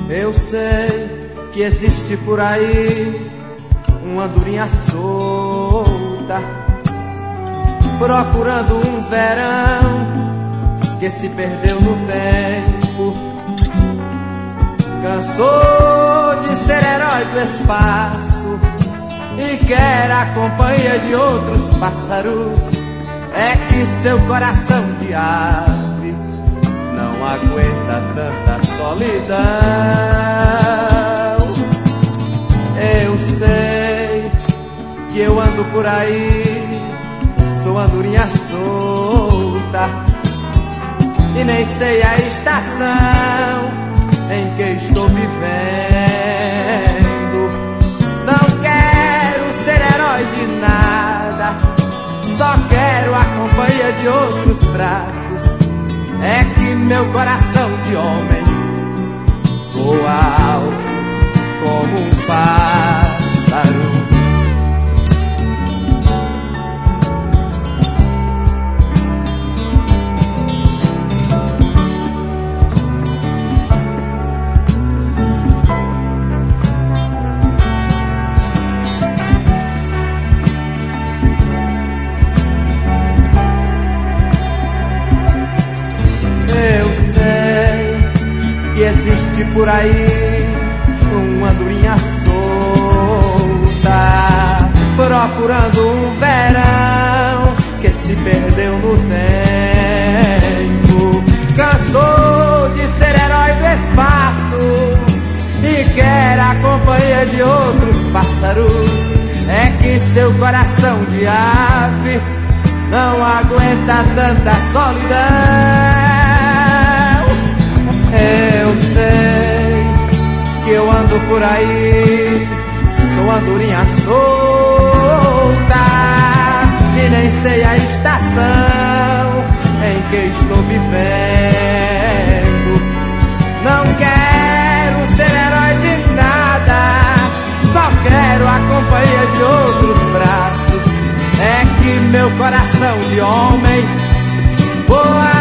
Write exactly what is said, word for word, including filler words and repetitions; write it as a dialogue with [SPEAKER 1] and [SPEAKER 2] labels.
[SPEAKER 1] Eu sei que existe por aí uma andorinha solta, procurando um verão que se perdeu no tempo. Cansou de ser herói do espaço e quer a companhia de outros pássaros. É que seu coração de ave não aguenta tanta solidão. Eu sei que eu ando por aí, sou andorinha solta, e nem sei a estação em que estou vivendo. Não quero ser herói de nada, só quero a companhia de outros braços. É que meu coração de homem voa alto como um pássaro. Que existe por aí uma andorinha solta, procurando um verão que se perdeu no tempo. Cansou de ser herói do espaço e quer a companhia de outros pássaros. É que seu coração de ave não aguenta tanta solidão. Eu sei que eu ando por aí, sou andorinha solta, e nem sei a estação em que estou vivendo. Não quero ser herói de nada, só quero a companhia de outros braços. É que meu coração de homem voa